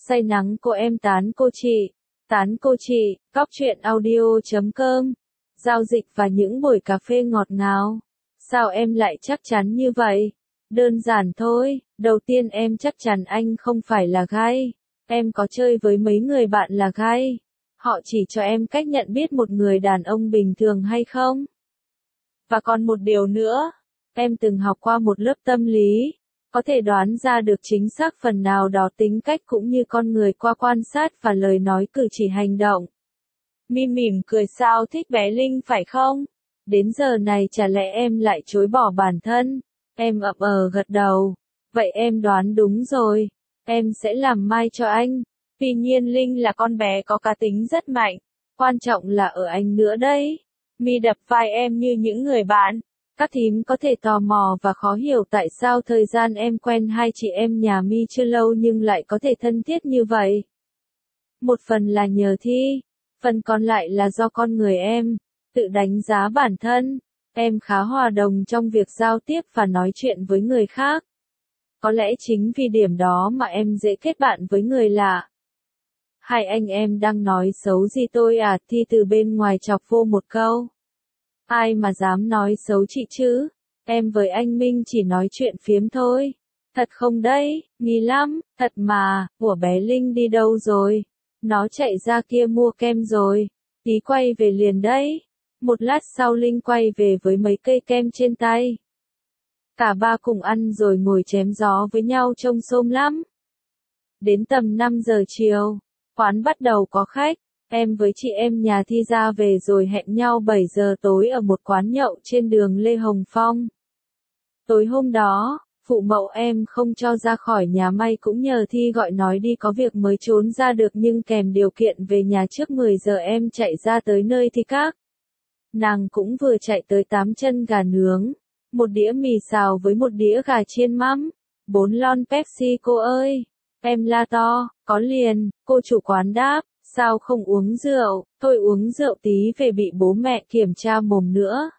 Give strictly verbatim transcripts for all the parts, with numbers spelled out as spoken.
Say nắng cô em tán cô chị, tán cô chị, cóc truyện audio chấm com, giao dịch và những buổi cà phê ngọt ngào. Sao em lại chắc chắn như vậy? Đơn giản thôi, đầu tiên em chắc chắn anh không phải là gay. Em có chơi với mấy người bạn là gay. Họ chỉ cho em cách nhận biết một người đàn ông bình thường hay không. Và còn một điều nữa, em từng học qua một lớp tâm lý, có thể đoán ra được chính xác phần nào đó tính cách cũng như con người qua quan sát và lời nói cử chỉ hành động. Mi mỉm cười sao thích bé Linh phải không? Đến giờ này chả lẽ em lại chối bỏ bản thân? Em ậm ờ gật đầu. Vậy em đoán đúng rồi. Em sẽ làm mai cho anh. Tuy nhiên Linh là con bé có cá tính rất mạnh. Quan trọng là ở anh nữa đấy. Mi đập vai em như những người bạn. Các thím có thể tò mò và khó hiểu tại sao thời gian em quen hai chị em nhà Mi chưa lâu nhưng lại có thể thân thiết như vậy. Một phần là nhờ Thi, phần còn lại là do con người em, tự đánh giá bản thân. Em khá hòa đồng trong việc giao tiếp và nói chuyện với người khác. Có lẽ chính vì điểm đó mà em dễ kết bạn với người lạ. Hai anh em đang nói xấu gì tôi à? Thi từ bên ngoài chọc vô một câu. Ai mà dám nói xấu chị chứ? Em với anh Minh chỉ nói chuyện phiếm thôi. Thật không đấy, nghi lắm, thật mà. Của bé Linh đi đâu rồi? Nó chạy ra kia mua kem rồi. Tí quay về liền đấy. Một lát sau Linh quay về với mấy cây kem trên tay. Cả ba cùng ăn rồi ngồi chém gió với nhau trông xôm lắm. Đến tầm năm giờ chiều, quán bắt đầu có khách. Em với chị em nhà Thi ra về rồi hẹn nhau bảy giờ tối ở một quán nhậu trên đường Lê Hồng Phong. Tối hôm đó, phụ mẫu em không cho ra khỏi nhà, may cũng nhờ Thi gọi nói đi có việc mới trốn ra được nhưng kèm điều kiện về nhà trước mười giờ em chạy ra tới nơi Thi các. Nàng cũng vừa chạy tới tám chân gà nướng, một đĩa mì xào với một đĩa gà chiên mắm, bốn lon Pepsi cô ơi. Em la to, có liền, cô chủ quán đáp, sao không uống rượu, thôi uống rượu tí về bị bố mẹ kiểm tra mồm nữa.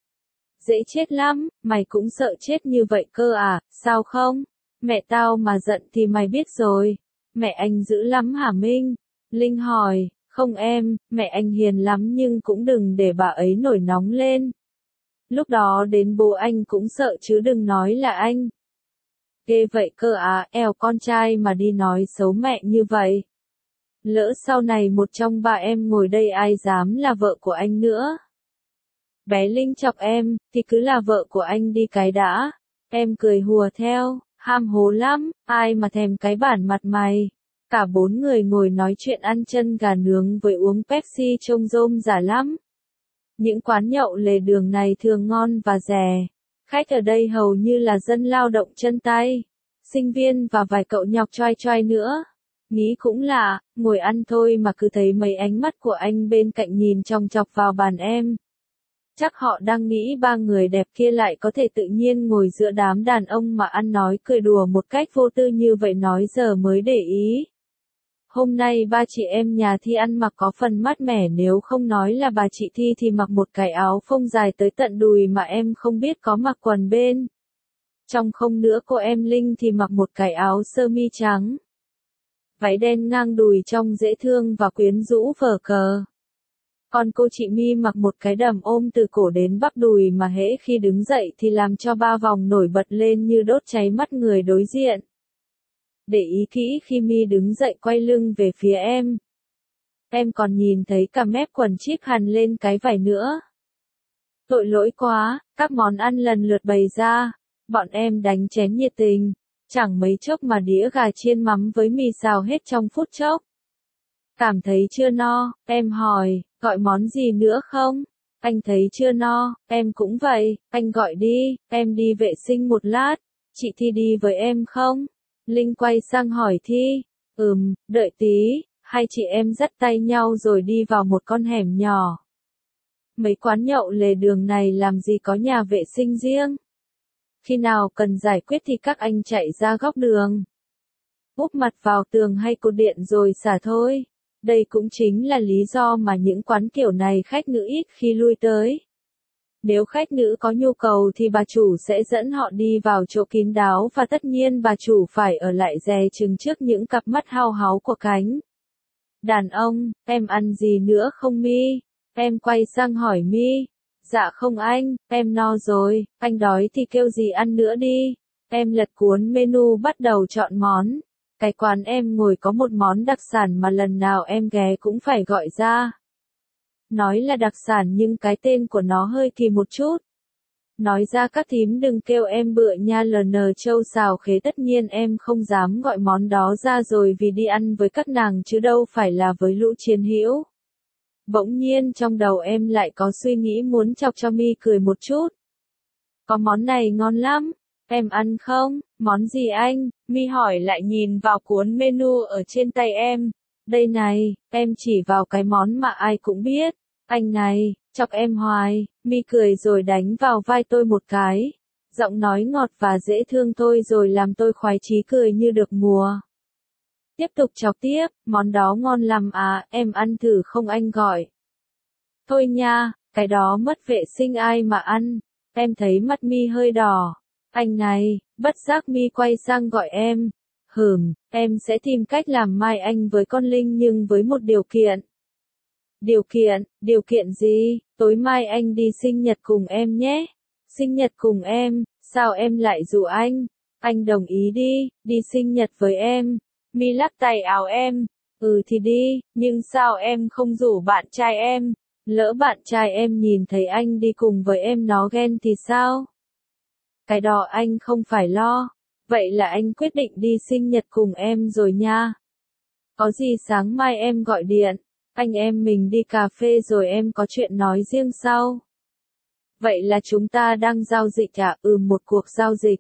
Dễ chết lắm, mày cũng sợ chết như vậy cơ à, sao không? Mẹ tao mà giận thì mày biết rồi. Mẹ anh dữ lắm hả Minh? Linh hỏi, không em, mẹ anh hiền lắm nhưng cũng đừng để bà ấy nổi nóng lên. Lúc đó đến bố anh cũng sợ chứ đừng nói là anh. Ghê vậy cơ à, eo con trai mà đi nói xấu mẹ như vậy. Lỡ sau này một trong ba em ngồi đây ai dám là vợ của anh nữa. Bé Linh chọc em, thì cứ là vợ của anh đi cái đã. Em cười hùa theo, ham hố lắm, ai mà thèm cái bản mặt mày. Cả bốn người ngồi nói chuyện ăn chân gà nướng với uống Pepsi trông rôm rả lắm. Những quán nhậu lề đường này thường ngon và rẻ. Khách ở đây hầu như là dân lao động chân tay, sinh viên và vài cậu nhóc choai choai nữa. Nghĩ cũng lạ, ngồi ăn thôi mà cứ thấy mấy ánh mắt của anh bên cạnh nhìn chòng chọc vào bàn em. Chắc họ đang nghĩ ba người đẹp kia lại có thể tự nhiên ngồi giữa đám đàn ông mà ăn nói cười đùa một cách vô tư như vậy nói giờ mới để ý. Hôm nay ba chị em nhà Thi ăn mặc có phần mát mẻ, nếu không nói là bà chị Thi thì mặc một cái áo phông dài tới tận đùi mà em không biết có mặc quần bên. Trong không nữa cô em Linh thì mặc một cái áo sơ mi trắng. Váy đen ngang đùi trông dễ thương và quyến rũ vờ cờ. Còn cô chị Mi mặc một cái đầm ôm từ cổ đến bắp đùi mà hễ khi đứng dậy thì làm cho ba vòng nổi bật lên như đốt cháy mắt người đối diện. Để ý kỹ khi Mi đứng dậy quay lưng về phía em. Em còn nhìn thấy cả mép quần chip hằn lên cái vải nữa. Tội lỗi quá, các món ăn lần lượt bày ra. Bọn em đánh chén nhiệt tình. Chẳng mấy chốc mà đĩa gà chiên mắm với mì xào hết trong phút chốc. Cảm thấy chưa no, em hỏi, gọi món gì nữa không? Anh thấy chưa no, em cũng vậy, anh gọi đi, em đi vệ sinh một lát. Chị Thi đi với em không? Linh quay sang hỏi Thi, ừm, đợi tí. Hai chị em dắt tay nhau rồi đi vào một con hẻm nhỏ. Mấy quán nhậu lề đường này làm gì có nhà vệ sinh riêng. Khi nào cần giải quyết thì các anh chạy ra góc đường, úp mặt vào tường hay cột điện rồi xả thôi. Đây cũng chính là lý do mà những quán kiểu này khách nữ ít khi lui tới. Nếu khách nữ có nhu cầu thì bà chủ sẽ dẫn họ đi vào chỗ kín đáo và tất nhiên bà chủ phải ở lại dè chừng trước những cặp mắt hao háo của cánh đàn ông. Em ăn gì nữa không Mi? Em quay sang hỏi Mi. Dạ không anh, em no rồi, anh đói thì kêu gì ăn nữa đi. Em lật cuốn menu bắt đầu chọn món. Cái quán em ngồi có một món đặc sản mà lần nào em ghé cũng phải gọi ra. Nói là đặc sản nhưng cái tên của nó hơi kỳ một chút. Nói ra các thím đừng kêu em bựa nha, ln trâu xào khế, tất nhiên em không dám gọi món đó ra rồi vì đi ăn với các nàng chứ đâu phải là với lũ chiến hữu. Bỗng nhiên trong đầu em lại có suy nghĩ muốn chọc cho Mi cười một chút. Có món này ngon lắm, em ăn không? Món gì anh? Mi hỏi lại nhìn vào cuốn menu ở trên tay em. Đây này, em chỉ vào cái món mà ai cũng biết. Anh này, chọc em hoài. Mi cười rồi đánh vào vai tôi một cái. Giọng nói ngọt và dễ thương thôi rồi làm tôi khoái chí cười như được mùa. Tiếp tục chọc tiếp, món đó ngon lắm à, em ăn thử không anh gọi. Thôi nha, cái đó mất vệ sinh ai mà ăn. Em thấy mắt Mi hơi đỏ. Anh này, bất giác Mi quay sang gọi em. Hừm, em sẽ tìm cách làm mai anh với con Linh nhưng với một điều kiện. Điều kiện, điều kiện gì? Tối mai anh đi sinh nhật cùng em nhé. Sinh nhật cùng em, sao em lại rủ anh? Anh đồng ý đi, đi sinh nhật với em. Mi lắc tay áo em. Ừ thì đi, nhưng sao em không rủ bạn trai em? Lỡ bạn trai em nhìn thấy anh đi cùng với em nó ghen thì sao? Cái đó anh không phải lo. Vậy là anh quyết định đi sinh nhật cùng em rồi nha. Có gì sáng mai em gọi điện. Anh em mình đi cà phê rồi em có chuyện nói riêng sau. Vậy là chúng ta đang giao dịch à? Ừ, một cuộc giao dịch.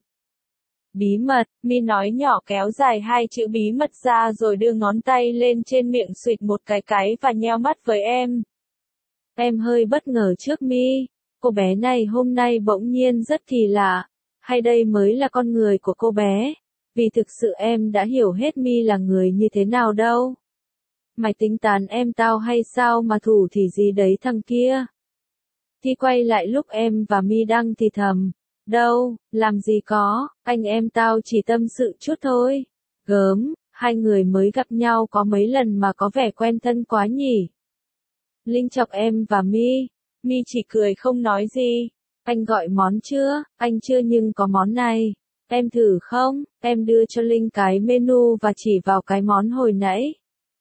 Bí mật, Mi nói nhỏ kéo dài hai chữ bí mật ra rồi đưa ngón tay lên trên miệng xụt một cái cái và nheo mắt với em. Em hơi bất ngờ trước Mi. Cô bé này hôm nay bỗng nhiên rất kỳ lạ. Hay đây mới là con người của cô bé? Vì thực sự em đã hiểu hết Mi là người như thế nào đâu. Mày tính tán em tao hay sao mà thủ thì gì đấy thằng kia? Thì quay lại lúc em và Mi đang thì thầm. Đâu, làm gì có, anh em tao chỉ tâm sự chút thôi. Gớm, hai người mới gặp nhau có mấy lần mà có vẻ quen thân quá nhỉ. Linh chọc em và Mi. Mi chỉ cười không nói gì. Anh gọi món chưa? Anh chưa nhưng có món này. Em thử không? Em đưa cho Linh cái menu và chỉ vào cái món hồi nãy.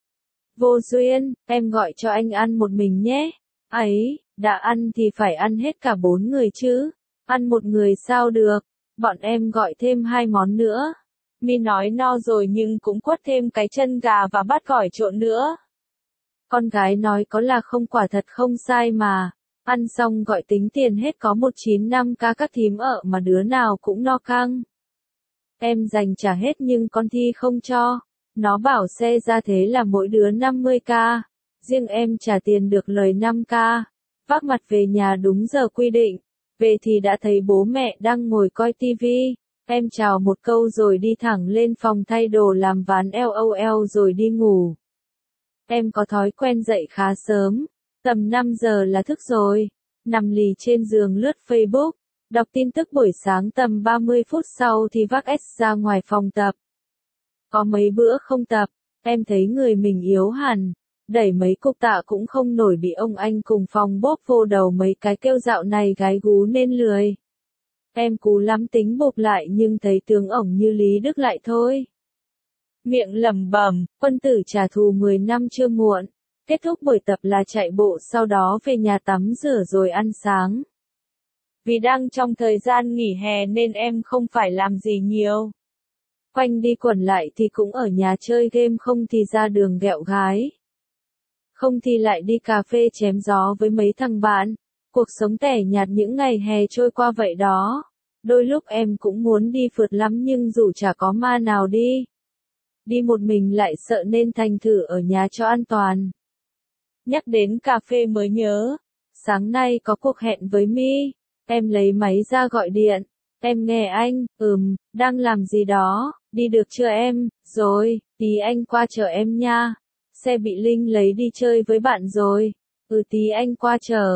Vô duyên, em gọi cho anh ăn một mình nhé. Ấy, đã ăn thì phải ăn hết cả bốn người chứ. Ăn một người sao được. Bọn em gọi thêm hai món nữa. Mi nói no rồi nhưng cũng quất thêm cái chân gà và bát gỏi trộn nữa. Con gái nói có là không, quả thật không sai mà. Ăn xong gọi tính tiền hết có một chín năm k, các thím ở mà đứa nào cũng no căng. Em dành trả hết nhưng con Thi không cho. Nó bảo xe ra thế là mỗi đứa năm mươi k. Riêng em trả tiền được lời năm k. Vác mặt về nhà đúng giờ quy định. Về thì đã thấy bố mẹ đang ngồi coi tivi. Em chào một câu rồi đi thẳng lên phòng thay đồ làm ván LOL rồi đi ngủ. Em có thói quen dậy khá sớm. Tầm năm giờ là thức rồi. Nằm lì trên giường lướt Facebook. Đọc tin tức buổi sáng tầm ba mươi phút sau thì vác S ra ngoài phòng tập. Có mấy bữa không tập, em thấy người mình yếu hẳn. Đẩy mấy cục tạ cũng không nổi, bị ông anh cùng phòng bóp vô đầu mấy cái kêu dạo này gái gú nên lười. Em cú lắm tính bộp lại nhưng thấy tướng ổng như Lý Đức lại thôi. Miệng lẩm bẩm, quân tử trả thù mười năm chưa muộn. Kết thúc buổi tập là chạy bộ, sau đó về nhà tắm rửa rồi ăn sáng. Vì đang trong thời gian nghỉ hè nên em không phải làm gì nhiều. Quanh đi quẩn lại thì cũng ở nhà chơi game, không thì ra đường ghẹo gái. Không thì lại đi cà phê chém gió với mấy thằng bạn. Cuộc sống tẻ nhạt những ngày hè trôi qua vậy đó. Đôi lúc em cũng muốn đi phượt lắm nhưng dù chả có ma nào đi. Đi một mình lại sợ nên thành thử ở nhà cho an toàn. Nhắc đến cà phê mới nhớ. Sáng nay có cuộc hẹn với Mi. Em lấy máy ra gọi điện. Em nghe anh, ừm, đang làm gì đó, đi được chưa em, rồi, tí anh qua chờ em nha. Xe bị Linh lấy đi chơi với bạn rồi. Ừ tí anh qua chờ.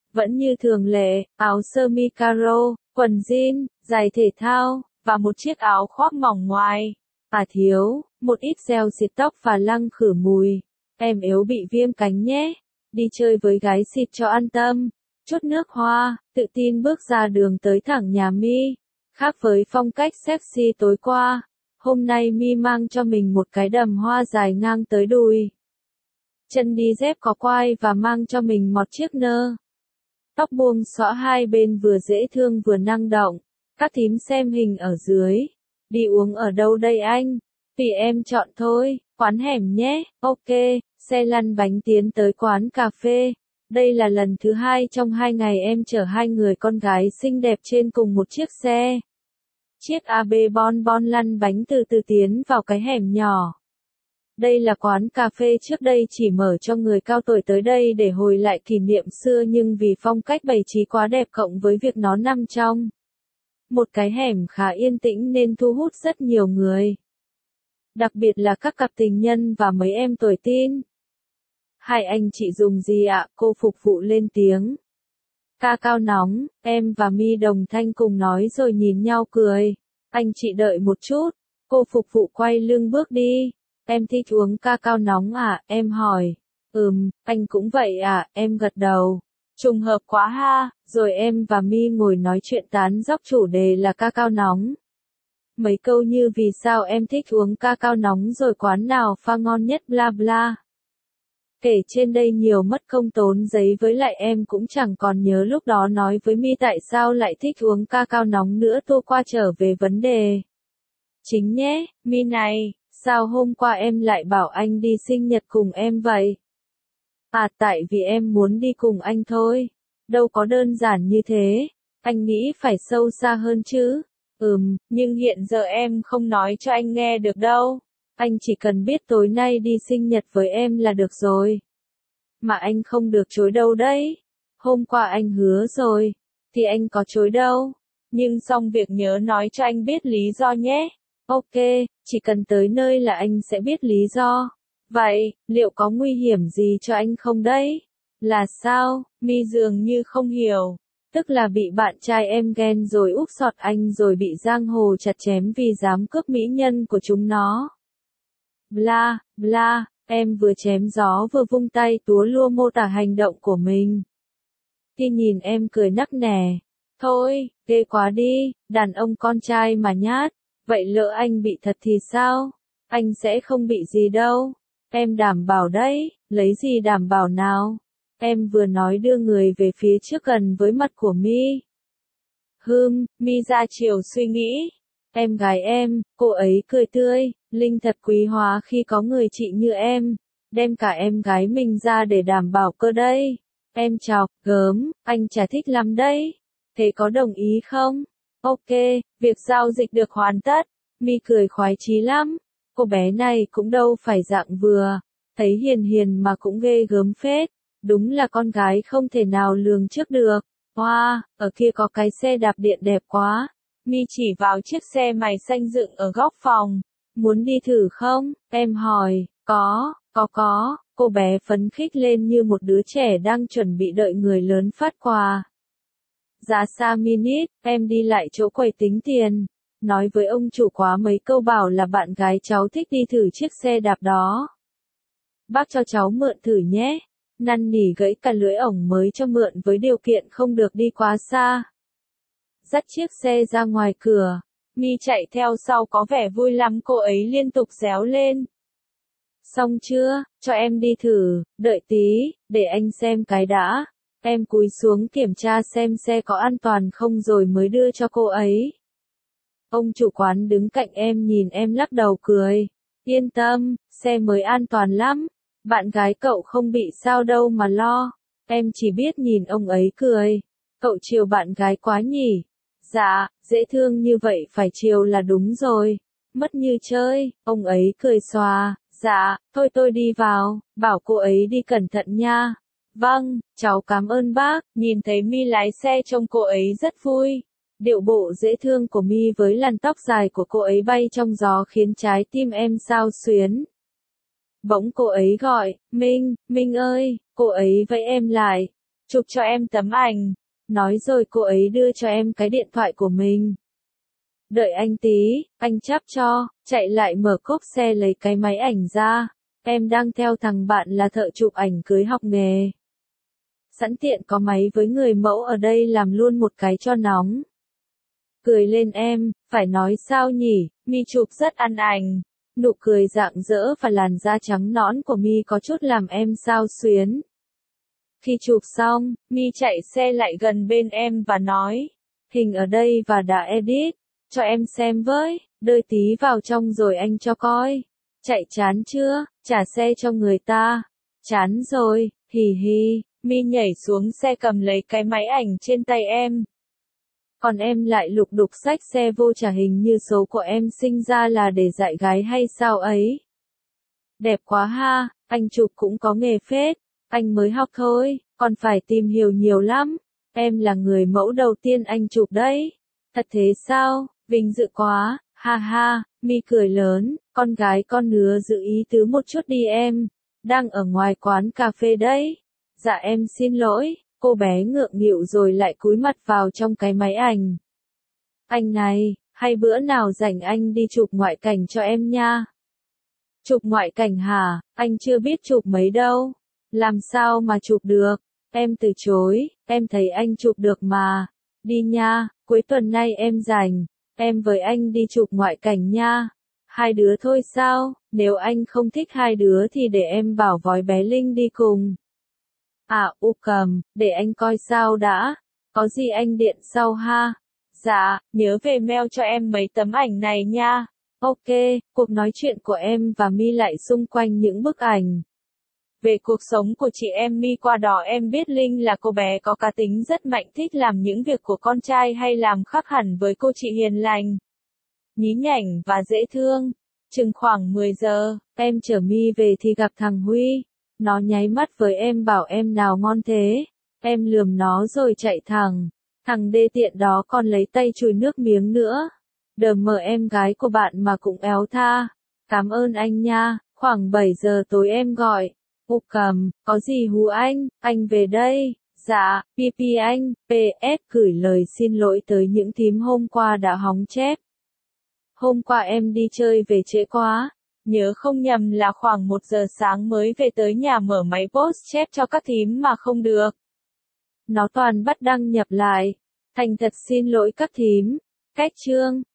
Vẫn như thường lệ, áo sơ mi caro, quần jean, giày thể thao, và một chiếc áo khoác mỏng ngoài. À thiếu, một ít gel xịt tóc và lăng khử mùi. Em yếu bị viêm cánh nhé. Đi chơi với gái xịt cho an tâm. Chút nước hoa, tự tin bước ra đường tới thẳng nhà Mi. Khác với phong cách sexy tối qua, hôm nay Mi mang cho mình một cái đầm hoa dài ngang tới đùi. Chân đi dép có quai và mang cho mình một chiếc nơ. Tóc buông xõa hai bên vừa dễ thương vừa năng động. Các thím xem hình ở dưới. Đi uống ở đâu đây anh? Tùy em chọn thôi, quán hẻm nhé. Ok, xe lăn bánh tiến tới quán cà phê. Đây là lần thứ hai trong hai ngày em chở hai người con gái xinh đẹp trên cùng một chiếc xe. Chiếc a bê Bon Bon lăn bánh từ từ tiến vào cái hẻm nhỏ. Đây là quán cà phê trước đây chỉ mở cho người cao tuổi tới đây để hồi lại kỷ niệm xưa, nhưng vì phong cách bày trí quá đẹp cộng với việc nó nằm trong một cái hẻm khá yên tĩnh nên thu hút rất nhiều người. Đặc biệt là các cặp tình nhân và mấy em tuổi teen. Hai anh chị dùng gì ạ? Cô phục vụ lên tiếng. Ca cao nóng, em và Mi đồng thanh cùng nói rồi nhìn nhau cười. Anh chị đợi một chút. Cô phục vụ quay lưng bước đi. Em thích uống ca cao nóng à? Em hỏi. Ừm, anh cũng vậy à? Em gật đầu. Trùng hợp quá ha. Rồi em và Mi ngồi nói chuyện tán dóc, chủ đề là ca cao nóng. Mấy câu như vì sao em thích uống ca cao nóng rồi quán nào pha ngon nhất bla bla. Kể trên đây nhiều mất công tốn giấy, với lại em cũng chẳng còn nhớ lúc đó nói với Mi tại sao lại thích uống ca cao nóng nữa. Tua qua trở về vấn đề chính nhé. Mi này, sao hôm qua em lại bảo anh đi sinh nhật cùng em vậy? À tại vì em muốn đi cùng anh thôi. Đâu có đơn giản như thế. Anh nghĩ phải sâu xa hơn chứ. Ừm, nhưng hiện giờ em không nói cho anh nghe được đâu. Anh chỉ cần biết tối nay đi sinh nhật với em là được rồi. Mà anh không được chối đâu đấy. Hôm qua anh hứa rồi. Thì anh có chối đâu. Nhưng xong việc nhớ nói cho anh biết lý do nhé. Ok, chỉ cần tới nơi là anh sẽ biết lý do. Vậy, liệu có nguy hiểm gì cho anh không đấy? Là sao? Mi dường như không hiểu. Tức là bị bạn trai em ghen rồi úp sọt anh rồi bị giang hồ chặt chém vì dám cướp mỹ nhân của chúng nó. Bla, bla, em vừa chém gió vừa vung tay túa lua mô tả hành động của mình. Khi nhìn em cười nắc nẻ. Thôi, ghê quá đi, đàn ông con trai mà nhát. Vậy lỡ anh bị thật thì sao? Anh sẽ không bị gì đâu. Em đảm bảo đấy, lấy gì đảm bảo nào? Em vừa nói đưa người về phía trước gần với mặt của Mi. Hừm, Mi ra chiều suy nghĩ. Em gái em, cô ấy cười tươi, Linh thật quý hóa khi có người chị như em. Đem cả em gái mình ra để đảm bảo cơ đây. Em chọc, gớm, anh chả thích lắm đấy. Thế có đồng ý không? Ok, việc giao dịch được hoàn tất. Mi cười khoái chí lắm. Cô bé này cũng đâu phải dạng vừa. Thấy hiền hiền mà cũng ghê gớm phết. Đúng là con gái không thể nào lường trước được. Wow, ở kia có cái xe đạp điện đẹp quá. Mi chỉ vào chiếc xe mày xanh dựng ở góc phòng. Muốn đi thử không? Em hỏi. Có, có có. Cô bé phấn khích lên như một đứa trẻ đang chuẩn bị đợi người lớn phát quà. Giá xa minute, em đi lại chỗ quầy tính tiền. Nói với ông chủ quá mấy câu bảo là bạn gái cháu thích đi thử chiếc xe đạp đó. Bác cho cháu mượn thử nhé. Năn nỉ gãy cả lưỡi ổng mới cho mượn với điều kiện không được đi quá xa. Dắt chiếc xe ra ngoài cửa. Mi chạy theo sau có vẻ vui lắm, cô ấy liên tục réo lên. Xong chưa, cho em đi thử, đợi tí, để anh xem cái đã. Em cúi xuống kiểm tra xem xe có an toàn không rồi mới đưa cho cô ấy. Ông chủ quán đứng cạnh em nhìn em lắc đầu cười. Yên tâm, xe mới an toàn lắm. Bạn gái cậu không bị sao đâu mà lo. Em chỉ biết nhìn ông ấy cười. Cậu chiều bạn gái quá nhỉ? Dạ, dễ thương như vậy phải chiều là đúng rồi. Mất như chơi, ông ấy cười xòa. Dạ, thôi tôi đi vào, bảo cô ấy đi cẩn thận nha. Vâng, cháu cảm ơn bác. Nhìn thấy Mi lái xe trông cô ấy rất vui. Điệu bộ dễ thương của Mi với làn tóc dài của cô ấy bay trong gió khiến trái tim em xao xuyến. Bỗng cô ấy gọi, Minh, Minh ơi, cô ấy vẫy em lại. chụp cho em tấm ảnh. Nói rồi cô ấy đưa cho em cái điện thoại của mình. Đợi anh tí, anh chắp cho, chạy lại mở cốp xe lấy cái máy ảnh ra. Em đang theo thằng bạn là thợ chụp ảnh cưới học nghề. Sẵn tiện có máy với người mẫu ở đây làm luôn một cái cho nóng. Cười lên em, phải nói sao nhỉ, Mi chụp rất ăn ảnh. Nụ cười rạng rỡ và làn da trắng nõn của Mi có chút làm em xao xuyến. Khi chụp xong, Mi chạy xe lại gần bên em và nói, hình ở đây và đã edit, cho em xem với, đợi tí vào trong rồi anh cho coi. Chạy chán chưa, trả xe cho người ta. Chán rồi, hì hì, Mi nhảy xuống xe cầm lấy cái máy ảnh trên tay em. Còn em lại lục đục xách xe vô trả hình như số của em sinh ra là để dạy gái hay sao ấy. Đẹp quá ha, anh chụp cũng có nghề phết, anh mới học thôi, còn phải tìm hiểu nhiều lắm. Em là người mẫu đầu tiên anh chụp đấy. Thật thế sao, vinh dự quá, ha ha, Mi cười lớn, con gái con nứa giữ ý tứ một chút đi em, đang ở ngoài quán cà phê đấy. Dạ em xin lỗi. Cô bé ngượng nghịu rồi lại cúi mặt vào trong cái máy ảnh. Anh này, hay bữa nào rảnh anh đi chụp ngoại cảnh cho em nha. Chụp ngoại cảnh hả, anh chưa biết chụp mấy đâu. Làm sao mà chụp được, em từ chối, em thấy anh chụp được mà. Đi nha, cuối tuần nay em rảnh, em với anh đi chụp ngoại cảnh nha. Hai đứa thôi sao, nếu anh không thích hai đứa thì để em bảo vói bé Linh đi cùng. À u cầm, để anh coi sao đã, có gì anh điện sau ha. Dạ, nhớ về mail cho em mấy tấm ảnh này nha. Ok, cuộc nói chuyện của em và Mi lại xung quanh những bức ảnh. Về cuộc sống của chị em Mi qua đó em biết Linh là cô bé có cá tính rất mạnh, thích làm những việc của con trai hay làm khác hẳn với cô chị hiền lành, nhí nhảnh và dễ thương. Chừng khoảng mười giờ, em chở Mi về thì gặp thằng Huy. Nó nháy mắt với em bảo em nào ngon thế. Em lườm nó rồi chạy thẳng. Thằng đê tiện đó còn lấy tay chùi nước miếng nữa. Đờ mờ em gái của bạn mà cũng éo tha. Cảm ơn anh nha, khoảng bảy giờ tối em gọi. U cầm, có gì hú anh, anh về đây. Dạ, pi pi anh, pê ét gửi lời xin lỗi tới những thím hôm qua đã hóng chép. Hôm qua em đi chơi về trễ quá. Nhớ không nhầm là khoảng một giờ sáng mới về tới nhà mở máy post chép cho các thím mà không được. Nó toàn bắt đăng nhập lại. Thành thật xin lỗi các thím. Cách chương.